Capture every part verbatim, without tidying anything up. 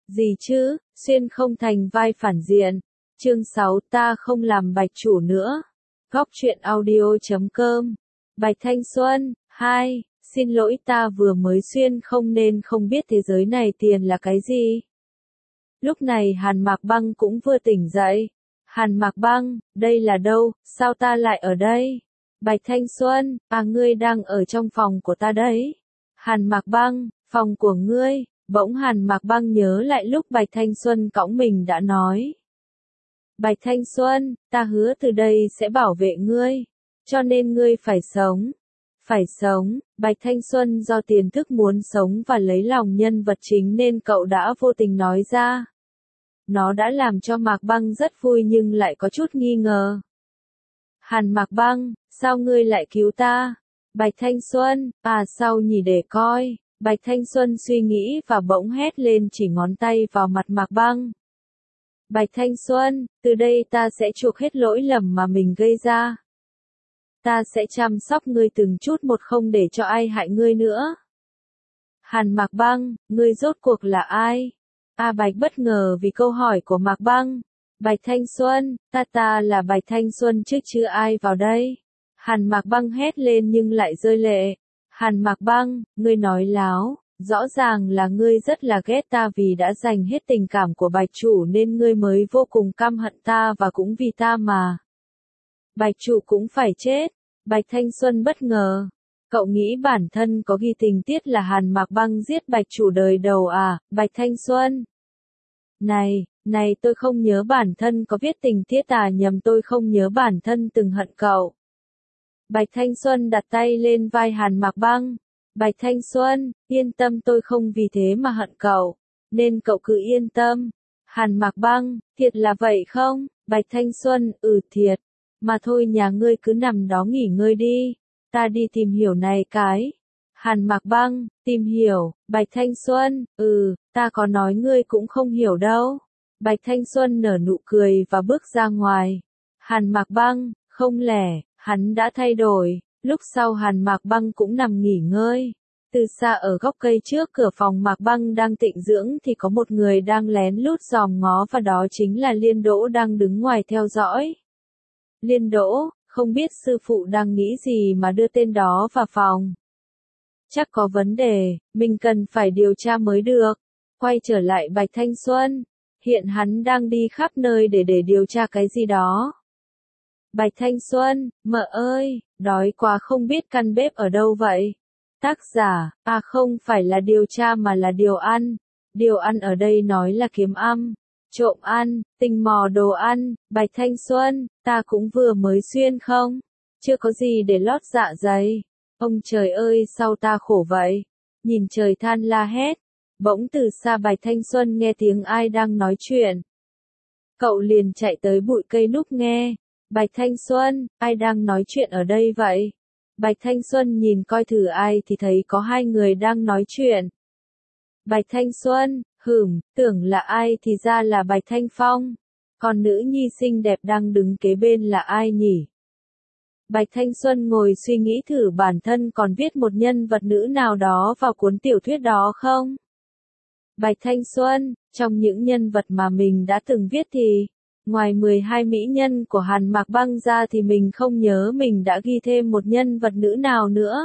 Gì chứ, xuyên không thành vai phản diện. Chương sáu ta không làm bạch chủ nữa. Góc truyện audio chấm com. Bạch Thanh Xuân, hai, xin lỗi ta vừa mới xuyên không nên không biết thế giới này tiền là cái gì. Lúc này Hàn Mạc Băng cũng vừa tỉnh dậy. Hàn Mạc Băng, đây là đâu, sao ta lại ở đây? Bạch Thanh Xuân, à ngươi đang ở trong phòng của ta đấy. Hàn Mạc Băng, phòng của ngươi, bỗng Hàn Mạc Băng nhớ lại lúc Bạch Thanh Xuân cõng mình đã nói. Bạch Thanh Xuân, ta hứa từ đây sẽ bảo vệ ngươi, cho nên ngươi phải sống. Phải sống, Bạch Thanh Xuân do tiền thức muốn sống và lấy lòng nhân vật chính nên cậu đã vô tình nói ra. Nó đã làm cho Mạc Băng rất vui nhưng lại có chút nghi ngờ. Hàn Mạc Băng, sao ngươi lại cứu ta? Bạch Thanh Xuân, à sao nhỉ để coi. Bạch Thanh Xuân suy nghĩ và bỗng hét lên chỉ ngón tay vào mặt Mạc Băng. Bạch Thanh Xuân, từ đây ta sẽ chuộc hết lỗi lầm mà mình gây ra. Ta sẽ chăm sóc ngươi từng chút một không để cho ai hại ngươi nữa. Hàn Mạc Băng, ngươi rốt cuộc là ai? A Bạch bất ngờ vì câu hỏi của Mạc Băng. Bạch Thanh Xuân, ta ta là Bạch Thanh Xuân chứ chứ ai vào đây? Hàn Mạc Băng hét lên nhưng lại rơi lệ. Hàn Mạc Băng, ngươi nói láo, rõ ràng là ngươi rất là ghét ta vì đã dành hết tình cảm của Bạch chủ nên ngươi mới vô cùng căm hận ta và cũng vì ta mà. Bạch chủ cũng phải chết. Bạch Thanh Xuân bất ngờ. Cậu nghĩ bản thân có ghi tình tiết là Hàn Mạc Băng giết Bạch chủ đời đầu à, Bạch Thanh Xuân? Này, này tôi không nhớ bản thân có viết tình tiết à nhầm tôi không nhớ bản thân từng hận cậu. Bạch Thanh Xuân đặt tay lên vai Hàn Mạc Băng. Bạch Thanh Xuân, yên tâm tôi không vì thế mà hận cậu, nên cậu cứ yên tâm. Hàn Mạc Băng, thiệt là vậy không? Bạch Thanh Xuân, ừ thiệt. Mà thôi nhà ngươi cứ nằm đó nghỉ ngơi đi. Ta đi tìm hiểu này cái. Hàn Mạc Băng, tìm hiểu. Bạch Thanh Xuân, ừ, ta có nói ngươi cũng không hiểu đâu. Bạch Thanh Xuân nở nụ cười và bước ra ngoài. Hàn Mạc Băng, không lẽ, hắn đã thay đổi. Lúc sau Hàn Mạc Băng cũng nằm nghỉ ngơi. Từ xa ở góc cây trước cửa phòng Mạc Băng đang tịnh dưỡng thì có một người đang lén lút dòm ngó và đó chính là Liên Đỗ đang đứng ngoài theo dõi. Liên Đỗ, không biết sư phụ đang nghĩ gì mà đưa tên đó vào phòng. Chắc có vấn đề, mình cần phải điều tra mới được. Quay trở lại Bạch Thanh Xuân. Hiện hắn đang đi khắp nơi để để điều tra cái gì đó. Bạch Thanh Xuân, mợ ơi, đói quá không biết căn bếp ở đâu vậy? Tác giả, à không phải là điều tra mà là điều ăn. Điều ăn ở đây nói là kiếm ăn, trộm ăn, tình mò đồ ăn. Bạch Thanh Xuân, ta cũng vừa mới xuyên không? Chưa có gì để lót dạ dày. Ông trời ơi sao ta khổ vậy? Nhìn trời than la hét. Bỗng từ xa Bạch Thanh Xuân nghe tiếng ai đang nói chuyện. Cậu liền chạy tới bụi cây núp nghe. Bạch Thanh Xuân, ai đang nói chuyện ở đây vậy? Bạch Thanh Xuân nhìn coi thử ai thì thấy có hai người đang nói chuyện. Bạch Thanh Xuân, hửm, tưởng là ai thì ra là Bạch Thanh Phong. Còn nữ nhi xinh đẹp đang đứng kế bên là ai nhỉ? Bạch Thanh Xuân ngồi suy nghĩ thử bản thân còn viết một nhân vật nữ nào đó vào cuốn tiểu thuyết đó không? Bạch Thanh Xuân, trong những nhân vật mà mình đã từng viết thì, ngoài mười hai mỹ nhân của Hàn Mạc Băng ra thì mình không nhớ mình đã ghi thêm một nhân vật nữ nào nữa.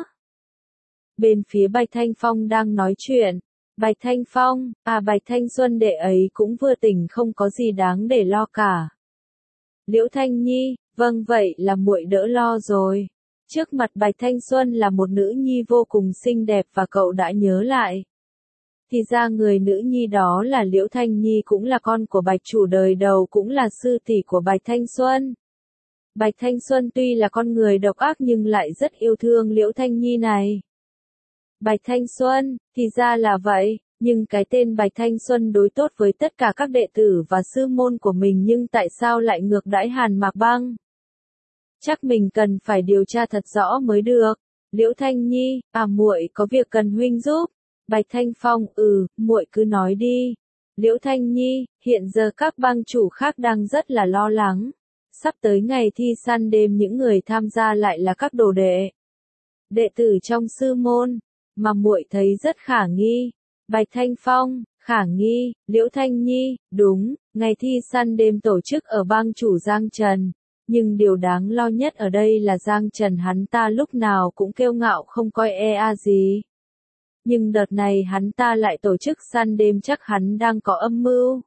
Bên phía Bạch Thanh Phong đang nói chuyện. Bạch Thanh Phong, à Bạch Thanh Xuân đệ ấy cũng vừa tỉnh không có gì đáng để lo cả. Liễu Thanh Nhi, vâng vậy là muội đỡ lo rồi. Trước mặt Bạch Thanh Xuân là một nữ nhi vô cùng xinh đẹp và cậu đã nhớ lại. Thì ra người nữ nhi đó là Liễu Thanh Nhi cũng là con của Bạch chủ đời đầu cũng là sư tỷ của Bạch Thanh Xuân. Bạch Thanh Xuân tuy là con người độc ác nhưng lại rất yêu thương Liễu Thanh Nhi này. Bạch Thanh Xuân, thì ra là vậy, nhưng cái tên Bạch Thanh Xuân đối tốt với tất cả các đệ tử và sư môn của mình nhưng tại sao lại ngược đãi Hàn Mạc Băng? Chắc mình cần phải điều tra thật rõ mới được. Liễu Thanh Nhi, à muội có việc cần huynh giúp. Bạch Thanh Phong, ừ, muội cứ nói đi. Liễu Thanh Nhi, hiện giờ các bang chủ khác đang rất là lo lắng. Sắp tới ngày thi săn đêm những người tham gia lại là các đồ đệ. Đệ tử trong sư môn, mà muội thấy rất khả nghi. Bạch Thanh Phong, Khả nghi, Liễu Thanh Nhi, đúng, ngày thi săn đêm tổ chức ở bang chủ Giang Trần. Nhưng điều đáng lo nhất ở đây là Giang Trần hắn ta lúc nào cũng kiêu ngạo không coi e a gì. Nhưng đợt này hắn ta lại tổ chức săn đêm chắc hắn đang có âm mưu.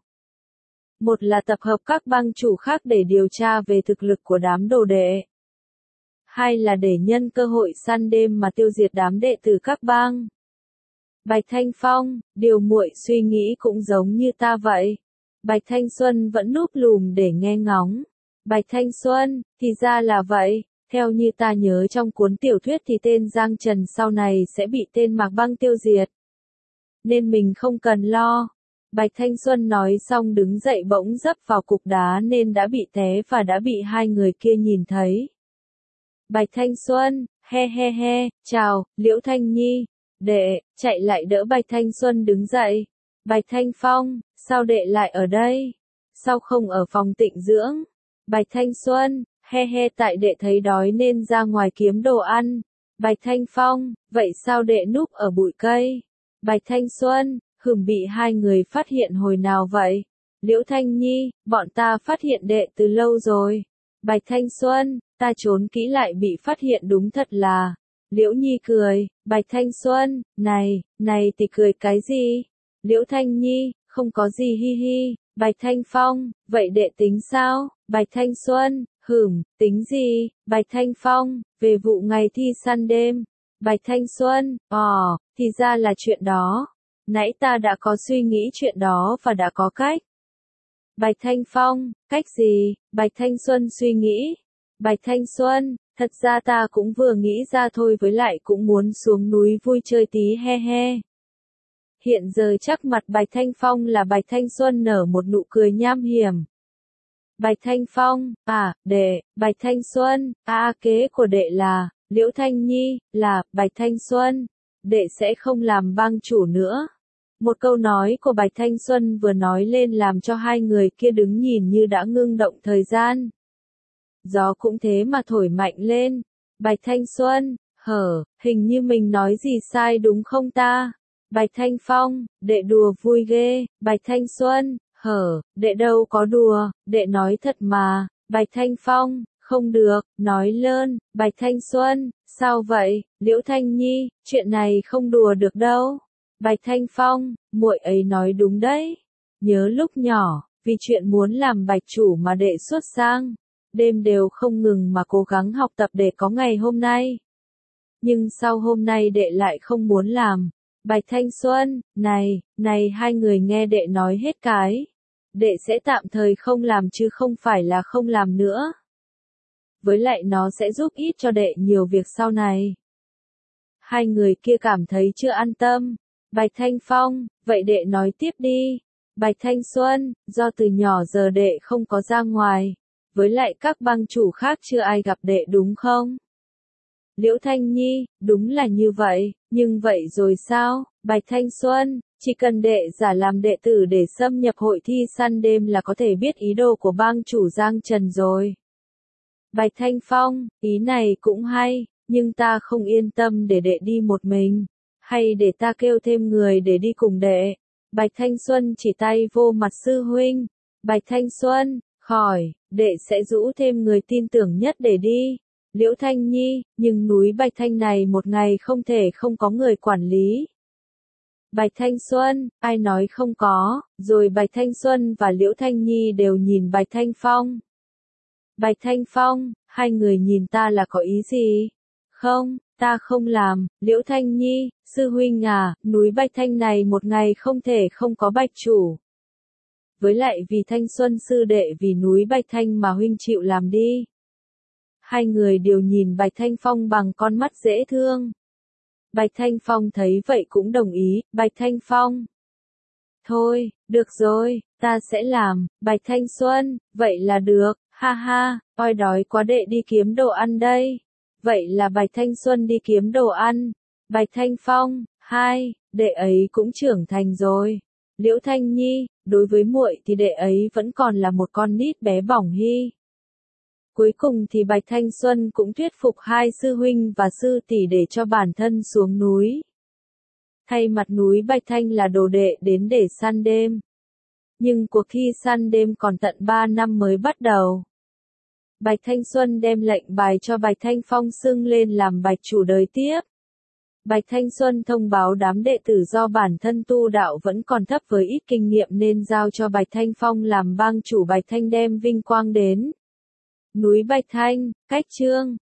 Một là tập hợp các bang chủ khác để điều tra về thực lực của đám đồ đệ. Hai là để nhân cơ hội săn đêm mà tiêu diệt đám đệ tử các bang. Bạch Thanh Phong, điều muội suy nghĩ cũng giống như ta vậy. Bạch Thanh Xuân vẫn núp lùm để nghe ngóng. Bạch Thanh Xuân, thì ra là vậy, theo như ta nhớ trong cuốn tiểu thuyết thì tên Giang Trần sau này sẽ bị tên Mạc Băng tiêu diệt. Nên mình không cần lo. Bạch Thanh Xuân nói xong đứng dậy bỗng dấp vào cục đá nên đã bị té và đã bị hai người kia nhìn thấy. Bạch Thanh Xuân, he he he, chào, Liễu Thanh Nhi. Đệ, chạy lại đỡ Bạch Thanh Xuân đứng dậy. Bạch Thanh Phong, sao đệ lại ở đây? Sao không ở phòng tịnh dưỡng? Bạch Thanh Xuân, he he tại đệ thấy đói nên ra ngoài kiếm đồ ăn. Bạch Thanh Phong, vậy sao đệ núp ở bụi cây? Bạch Thanh Xuân, hừm bị hai người phát hiện hồi nào vậy? Liễu Thanh Nhi, bọn ta phát hiện đệ từ lâu rồi. Bạch Thanh Xuân, ta trốn kỹ lại bị phát hiện đúng thật là. Liễu Nhi cười, Bạch Thanh Xuân, này, này thì cười cái gì? Liễu Thanh Nhi, không có gì hi hi. Bạch Thanh Phong, vậy đệ tính sao? Bạch Thanh Xuân, hửm, tính gì? Bạch Thanh Phong, về vụ ngày thi săn đêm. Bạch Thanh Xuân, ồ, thì ra là chuyện đó. Nãy ta đã có suy nghĩ chuyện đó và đã có cách. Bạch Thanh Phong, cách gì? Bạch Thanh Xuân suy nghĩ. Bạch Thanh Xuân, thật ra ta cũng vừa nghĩ ra thôi với lại cũng muốn xuống núi vui chơi tí he he. Hiện giờ chắc mặt Bạch Thanh Phong là Bạch Thanh Xuân nở một nụ cười nham hiểm. Bạch Thanh Phong, à, đệ, Bạch Thanh Xuân, à kế của đệ là, Liễu Thanh Nhi, là, Bạch Thanh Xuân, đệ sẽ không làm bang chủ nữa. Một câu nói của Bạch Thanh Xuân vừa nói lên làm cho hai người kia đứng nhìn như đã ngưng động thời gian. Gió cũng thế mà thổi mạnh lên. Bạch Thanh Xuân, hở, hình như mình nói gì sai đúng không ta? Bạch Thanh Phong, đệ đùa vui ghê. Bạch Thanh Xuân, hở, đệ đâu có đùa, đệ nói thật mà. Bạch Thanh Phong, không được, nói lơn. Bạch Thanh Xuân, sao vậy? Liễu Thanh Nhi, chuyện này không đùa được đâu. Bạch Thanh Phong, muội ấy nói đúng đấy. Nhớ lúc nhỏ, vì chuyện muốn làm bạch chủ mà đệ xuất sang, đêm đều không ngừng mà cố gắng học tập để có ngày hôm nay. Nhưng sau hôm nay đệ lại không muốn làm. Bạch Thanh Xuân, này, này hai người nghe đệ nói hết cái. Đệ sẽ tạm thời không làm chứ không phải là không làm nữa. Với lại nó sẽ giúp ích cho đệ nhiều việc sau này. Hai người kia cảm thấy chưa an tâm. Bạch Thanh Phong, vậy đệ nói tiếp đi. Bạch Thanh Xuân, do từ nhỏ giờ đệ không có ra ngoài. Với lại các bang chủ khác chưa ai gặp đệ đúng không? Liễu Thanh Nhi, đúng là như vậy, nhưng vậy rồi sao? Bạch Thanh Xuân, chỉ cần đệ giả làm đệ tử để xâm nhập hội thi săn đêm là có thể biết ý đồ của bang chủ Giang Trần rồi. Bạch Thanh Phong, ý này cũng hay, nhưng ta không yên tâm để đệ đi một mình. Hay để ta kêu thêm người để đi cùng đệ. Bạch Thanh Xuân chỉ tay vô mặt sư huynh. Bạch Thanh Xuân, khỏi, đệ sẽ rũ thêm người tin tưởng nhất để đi. Liễu Thanh Nhi, nhưng núi Bạch Thanh này một ngày không thể không có người quản lý. Bạch Thanh Xuân, ai nói không có, rồi Bạch Thanh Xuân và Liễu Thanh Nhi đều nhìn Bạch Thanh Phong. Bạch Thanh Phong, hai người nhìn ta là có ý gì? Không, ta không làm. Liễu Thanh Nhi, sư huynh à, núi Bạch Thanh này một ngày không thể không có bạch chủ. Với lại vì Thanh Xuân sư đệ vì núi Bạch Thanh mà huynh chịu làm đi. Hai người đều nhìn Bạch Thanh Phong bằng con mắt dễ thương. Bạch Thanh Phong thấy vậy cũng đồng ý. Bạch Thanh Phong, thôi, được rồi, ta sẽ làm. Bạch Thanh Xuân, vậy là được, ha ha, oi đói quá đệ đi kiếm đồ ăn đây. Vậy là Bạch Thanh Xuân đi kiếm đồ ăn. Bạch Thanh Phong, hai, đệ ấy cũng trưởng thành rồi. Liễu Thanh Nhi, đối với muội thì đệ ấy vẫn còn là một con nít bé bỏng hi. Cuối cùng thì Bạch Thanh Xuân cũng thuyết phục hai sư huynh và sư tỷ để cho bản thân xuống núi. thay mặt núi Bạch Thanh là đồ đệ đến để săn đêm. Nhưng cuộc thi săn đêm còn tận ba năm mới bắt đầu. Bạch Thanh Xuân đem lệnh bài cho Bạch Thanh Phong xưng lên làm Bạch chủ đời tiếp. Bạch Thanh Xuân thông báo đám đệ tử do bản thân tu đạo vẫn còn thấp với ít kinh nghiệm nên giao cho Bạch Thanh Phong làm bang chủ. Bạch Thanh đem vinh quang đến núi Bạch Thanh, cách chương